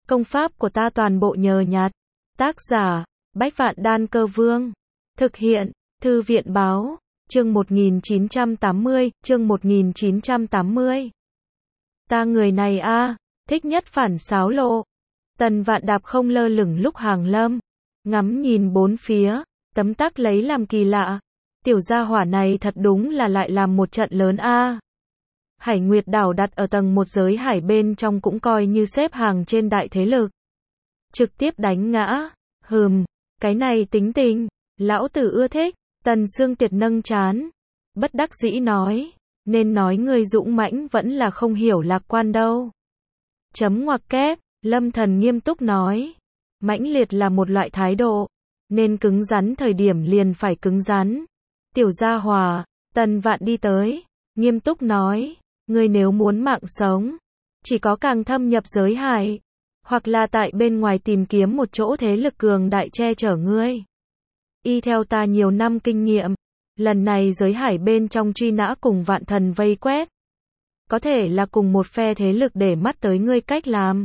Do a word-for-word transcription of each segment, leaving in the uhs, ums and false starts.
Công pháp của ta toàn bộ nhờ nhặt. Tác giả, Bách Vạn Đan Cơ Vương. Thực hiện, Thư viện Báo, chương một nghìn chín trăm tám mươi, chương một nghìn chín trăm tám mươi. Ta người này a, thích nhất phản xáo lộ. Tần Vạn đạp không lơ lửng lúc hàng lâm, ngắm nhìn bốn phía, tấm tắc lấy làm kỳ lạ. Tiểu gia hỏa này thật đúng là lại làm một trận lớn a. Hải Nguyệt đảo đặt ở tầng một giới hải bên trong cũng coi như xếp hàng trên đại thế lực. Trực tiếp đánh ngã, hừm, cái này tính tình, lão tử ưa thích. Tần Sương Tiệt nâng trán, bất đắc dĩ nói, nên nói người dũng mãnh vẫn là không hiểu lạc quan đâu. Chấm ngoặc kép, Lâm Thần nghiêm túc nói, mãnh liệt là một loại thái độ, nên cứng rắn thời điểm liền phải cứng rắn. Tiểu gia hòa, Tần Vạn đi tới, nghiêm túc nói, ngươi nếu muốn mạng sống, chỉ có càng thâm nhập giới hải, hoặc là tại bên ngoài tìm kiếm một chỗ thế lực cường đại che chở ngươi. Y theo ta nhiều năm kinh nghiệm, lần này giới hải bên trong truy nã cùng vạn thần vây quét, có thể là cùng một phe thế lực để mắt tới ngươi cách làm.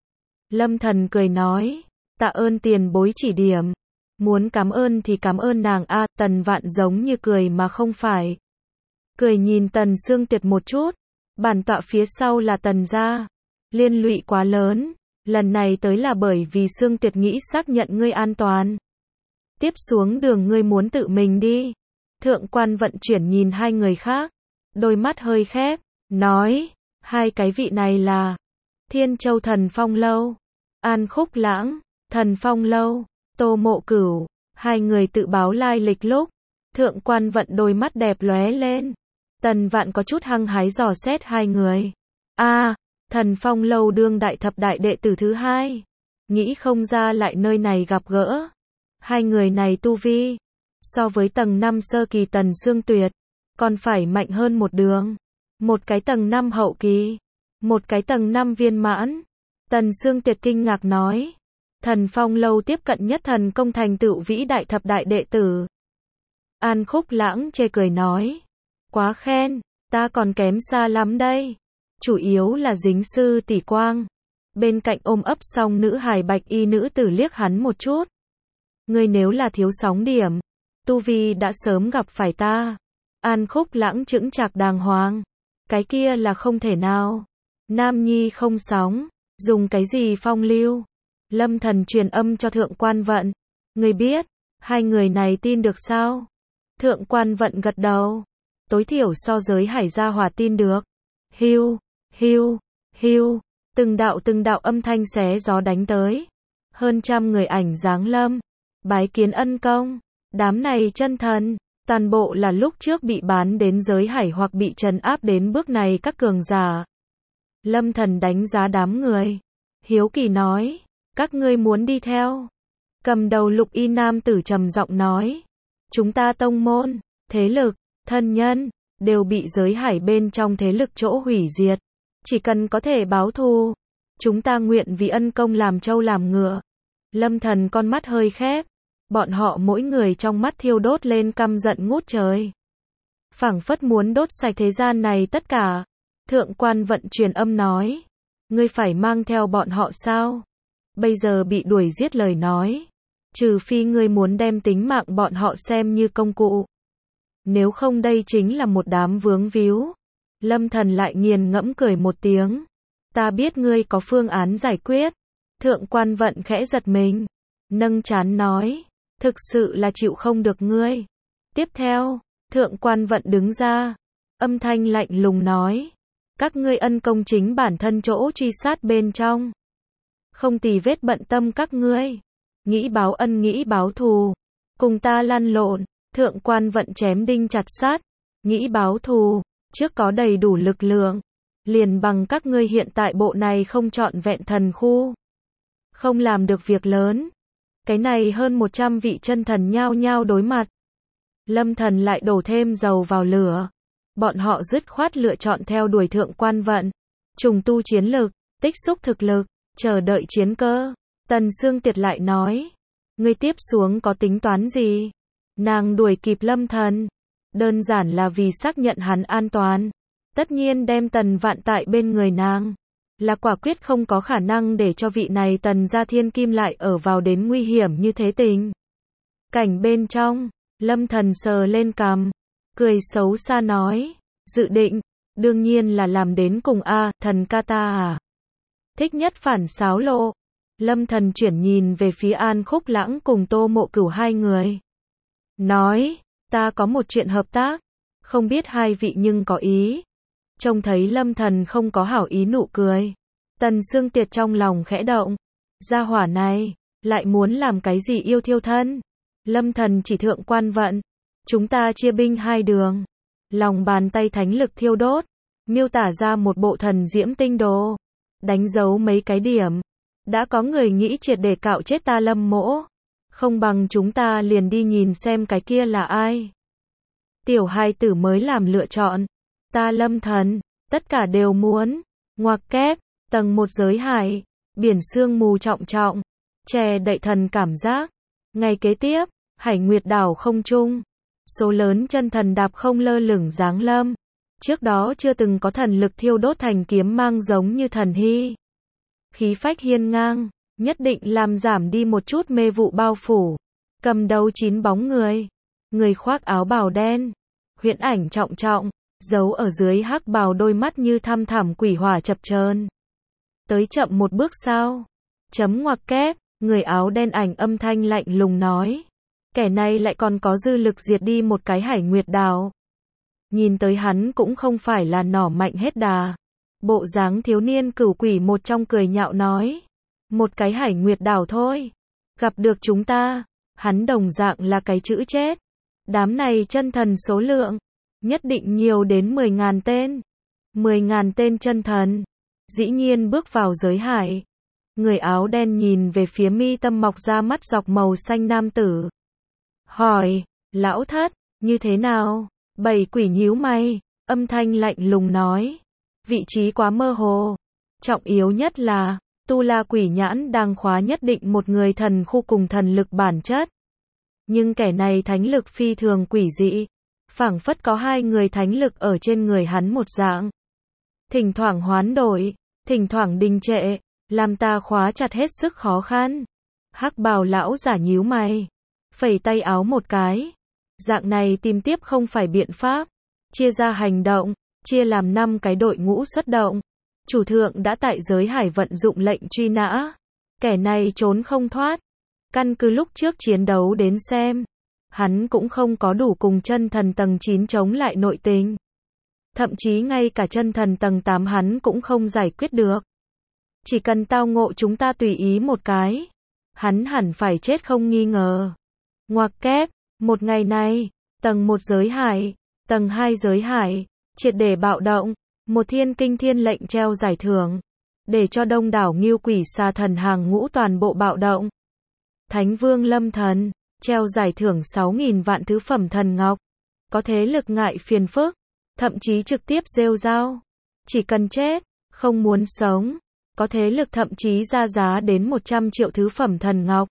Lâm Thần cười nói, tạ ơn tiền bối chỉ điểm. Muốn cảm ơn thì cảm ơn nàng a. Tần Vạn giống như cười mà không phải. Cười nhìn Tần Sương Tiệt một chút, bản tọa phía sau là Tần gia, liên lụy quá lớn, lần này tới là bởi vì Sương Tiệt nghĩ xác nhận ngươi an toàn. Tiếp xuống đường ngươi muốn tự mình đi. Thượng quan vận chuyển nhìn hai người khác, đôi mắt hơi khép, nói, hai cái vị này là Thiên Châu Thần Phong Lâu, An Khúc Lãng, Thần Phong Lâu, Tô Mộ Cửu. Hai người tự báo lai lịch lúc, thượng quan vận đôi mắt đẹp lóe lên. Tần Vạn có chút hăng hái dò xét hai người. A, à, Thần Phong Lâu đương đại thập đại đệ tử thứ hai. Nghĩ không ra lại nơi này gặp gỡ. Hai người này tu vi, so với tầng năm sơ kỳ Tần Sương Tuyệt, còn phải mạnh hơn một đường. Một cái tầng năm hậu kỳ, một cái tầng năm viên mãn. Tần Sương Tuyệt kinh ngạc nói, Thần Phong Lâu tiếp cận nhất thần công thành tựu vĩ đại thập đại đệ tử. An Khúc Lãng chê cười nói, quá khen, ta còn kém xa lắm đây. Chủ yếu là dính sư tỷ quang. Bên cạnh ôm ấp xong nữ hài bạch y nữ tử liếc hắn một chút. Ngươi nếu là thiếu sóng điểm, tu vi đã sớm gặp phải ta. An Khúc Lãng chững chạc đàng hoàng, cái kia là không thể nào. Nam nhi không sóng, dùng cái gì phong lưu? Lâm Thần truyền âm cho Thượng quan vận, ngươi biết, hai người này tin được sao? Thượng quan vận gật đầu, tối thiểu so giới hải gia hòa tin được. Hiu, hiu, hiu, từng đạo từng đạo âm thanh xé gió đánh tới. Hơn trăm người ảnh giáng lâm, bái kiến ân công. Đám này chân thần, toàn bộ là lúc trước bị bán đến giới hải hoặc bị trấn áp đến bước này các cường giả. Lâm Thần đánh giá đám người, hiếu kỳ nói, các ngươi muốn đi theo? Cầm đầu lục y nam tử trầm giọng nói, chúng ta tông môn, thế lực, thân nhân, đều bị giới hải bên trong thế lực chỗ hủy diệt. Chỉ cần có thể báo thù, chúng ta nguyện vì ân công làm trâu làm ngựa. Lâm Thần con mắt hơi khép, bọn họ mỗi người trong mắt thiêu đốt lên căm giận ngút trời. Phảng phất muốn đốt sạch thế gian này tất cả. Thượng quan vận truyền âm nói, ngươi phải mang theo bọn họ sao? Bây giờ bị đuổi giết lời nói, trừ phi ngươi muốn đem tính mạng bọn họ xem như công cụ. Nếu không đây chính là một đám vướng víu. Lâm Thần lại nghiền ngẫm cười một tiếng. Ta biết ngươi có phương án giải quyết. Thượng quan vận khẽ giật mình, nâng trán nói, thực sự là chịu không được ngươi. Tiếp theo, thượng quan vận đứng ra, âm thanh lạnh lùng nói, các ngươi ân công chính bản thân chỗ truy sát bên trong. Không tì vết bận tâm các ngươi, nghĩ báo ân nghĩ báo thù, cùng ta lăn lộn. Thượng quan vận chém đinh chặt sắt, nghĩ báo thù, trước có đầy đủ lực lượng, liền bằng các ngươi hiện tại bộ này không trọn vẹn thần khu, không làm được việc lớn. Cái này hơn một trăm vị chân thần nhao nhao đối mặt. Lâm Thần lại đổ thêm dầu vào lửa. Bọn họ dứt khoát lựa chọn theo đuổi thượng quan vận, trùng tu chiến lực, tích xúc thực lực, chờ đợi chiến cơ. Tần Sương Tiệt lại nói, ngươi tiếp xuống có tính toán gì? Nàng đuổi kịp Lâm Thần, đơn giản là vì xác nhận hắn an toàn, tất nhiên đem Tần Vạn tại bên người nàng. là quả quyết không có khả năng để cho vị này Tần gia thiên kim lại ở vào đến nguy hiểm như thế tình. Cảnh bên trong, Lâm Thần sờ lên cằm, cười xấu xa nói, dự định, đương nhiên là làm đến cùng a, thần ca ta à. Thích nhất phản xáo lộ. Lâm Thần chuyển nhìn về phía An Khúc Lãng cùng Tô Mộ Cửu hai người. Nói, ta có một chuyện hợp tác, không biết hai vị nhưng có ý. Trông thấy Lâm Thần không có hảo ý nụ cười. Tần Sương Tiệt trong lòng khẽ động. Gia hỏa này, lại muốn làm cái gì yêu thiêu thân. Lâm Thần chỉ thượng quan vận. Chúng ta chia binh hai đường. Lòng bàn tay thánh lực thiêu đốt. Miêu tả ra một bộ thần diễm tinh đồ. Đánh dấu mấy cái điểm. Đã có người nghĩ triệt để cạo chết ta Lâm Mỗ. Không bằng chúng ta liền đi nhìn xem cái kia là ai. Tiểu hài tử mới làm lựa chọn. Ta Lâm Thần, tất cả đều muốn. Ngoặc kép, tầng một giới hải. Biển sương mù trọng trọng. Che đậy thần cảm giác. Ngày kế tiếp, Hải Nguyệt đảo không trung. Số lớn chân thần đạp không lơ lửng giáng lâm. Trước đó chưa từng có thần lực thiêu đốt thành kiếm mang giống như thần hy. Khí phách hiên ngang, nhất định làm giảm đi một chút mê vụ bao phủ. Cầm đầu chín bóng người. Người khoác áo bào đen. Huyễn ảnh trọng trọng, giấu ở dưới hắc bào đôi mắt như thăm thẳm quỷ hỏa chập chờn. Tới chậm một bước sao? Chấm ngoặc kép, người áo đen ảnh âm thanh lạnh lùng nói. Kẻ này lại còn có dư lực diệt đi một cái Hải Nguyệt đảo. Nhìn tới hắn cũng không phải là nỏ mạnh hết đà. Bộ dáng thiếu niên cửu quỷ một trong cười nhạo nói. Một cái Hải Nguyệt đảo thôi. Gặp được chúng ta, hắn đồng dạng là cái chữ chết. Đám này chân thần số lượng, nhất định nhiều đến mười ngàn tên. Mười ngàn tên chân thần. Dĩ nhiên bước vào giới hải. Người áo đen nhìn về phía mi tâm mọc ra mắt dọc màu xanh nam tử. Hỏi, lão thất, như thế nào? Bảy quỷ nhíu mày, âm thanh lạnh lùng nói. Vị trí quá mơ hồ. Trọng yếu nhất là, tu la quỷ nhãn đang khóa nhất định một người thần khu cùng thần lực bản chất. Nhưng kẻ này thánh lực phi thường quỷ dị. Phảng phất có hai người thánh lực ở trên người hắn một dạng. Thỉnh thoảng hoán đổi, thỉnh thoảng đình trệ, làm ta khóa chặt hết sức khó khăn. Hắc bào lão giả nhíu mày, phẩy tay áo một cái. Dạng này tìm tiếp không phải biện pháp. Chia ra hành động, chia làm năm cái đội ngũ xuất động. Chủ thượng đã tại giới hải vận dụng lệnh truy nã. Kẻ này trốn không thoát. Căn cứ lúc trước chiến đấu đến xem, hắn cũng không có đủ cùng chân thần tầng chín chống lại nội tình. Thậm chí ngay cả chân thần tầng tám hắn cũng không giải quyết được. Chỉ cần tao ngộ chúng ta tùy ý một cái, hắn hẳn phải chết không nghi ngờ. Ngoặc kép, một ngày này, tầng một giới hải, tầng hai giới hải, triệt để bạo động, một thiên kinh thiên lệnh treo giải thưởng, để cho đông đảo Ngưu Quỷ Xà Thần hàng ngũ toàn bộ bạo động. Thánh Vương Lâm Thần, treo giải thưởng sáu nghìn vạn thứ phẩm thần ngọc, có thế lực ngại phiền phức, thậm chí trực tiếp rêu rao, chỉ cần chết, không muốn sống, có thế lực thậm chí ra giá đến một trăm triệu thứ phẩm thần ngọc.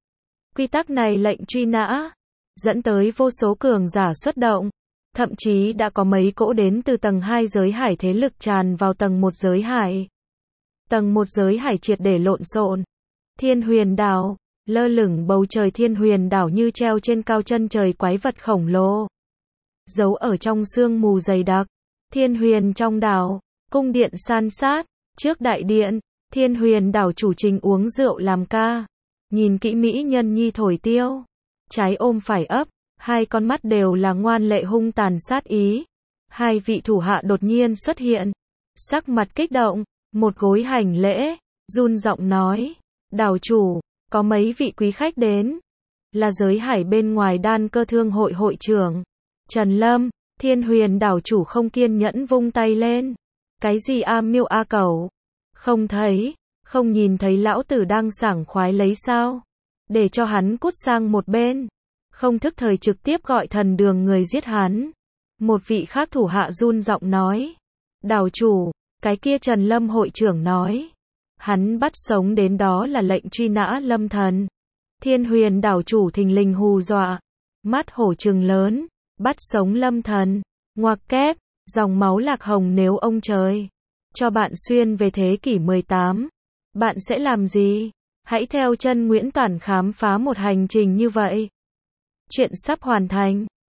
Quy tắc này lệnh truy nã, dẫn tới vô số cường giả xuất động, thậm chí đã có mấy cỗ đến từ tầng hai giới hải thế lực tràn vào tầng một giới hải. Tầng một giới hải triệt để lộn xộn. Thiên Huyền Đảo, lơ lửng bầu trời Thiên Huyền Đảo như treo trên cao chân trời quái vật khổng lồ. Giấu ở trong sương mù dày đặc. Thiên Huyền trong đảo, cung điện san sát, trước đại điện, Thiên Huyền Đảo chủ trình uống rượu làm ca. Nhìn kỹ mỹ nhân nhi thổi tiêu. Trái ôm phải ấp, hai con mắt đều là ngoan lệ hung tàn sát ý. Hai vị thủ hạ đột nhiên xuất hiện. Sắc mặt kích động, một gối hành lễ, run giọng nói. Đảo chủ, có mấy vị quý khách đến. Là giới hải bên ngoài Đan Cơ Thương hội hội trưởng Trần Lâm. Thiên Huyền Đảo chủ không kiên nhẫn vung tay lên. Cái gì a miêu a cẩu? Không thấy, không nhìn thấy lão tử đang sảng khoái lấy sao? Để cho hắn cút sang một bên. Không thức thời trực tiếp gọi thần đường người giết hắn. Một vị khác thủ hạ run giọng nói. Đảo chủ, cái kia Trần Lâm hội trưởng nói. Hắn bắt sống đến đó là lệnh truy nã Lâm Thần. Thiên Huyền Đảo chủ thình lình hù dọa. Mắt hổ trừng lớn. Bắt sống Lâm Thần. Ngoặc kép, dòng máu lạc hồng nếu ông trời. cho bạn xuyên về thế kỷ mười tám. Bạn sẽ làm gì? Hãy theo chân Nguyễn Toản khám phá một hành trình như vậy. Chuyện sắp hoàn thành.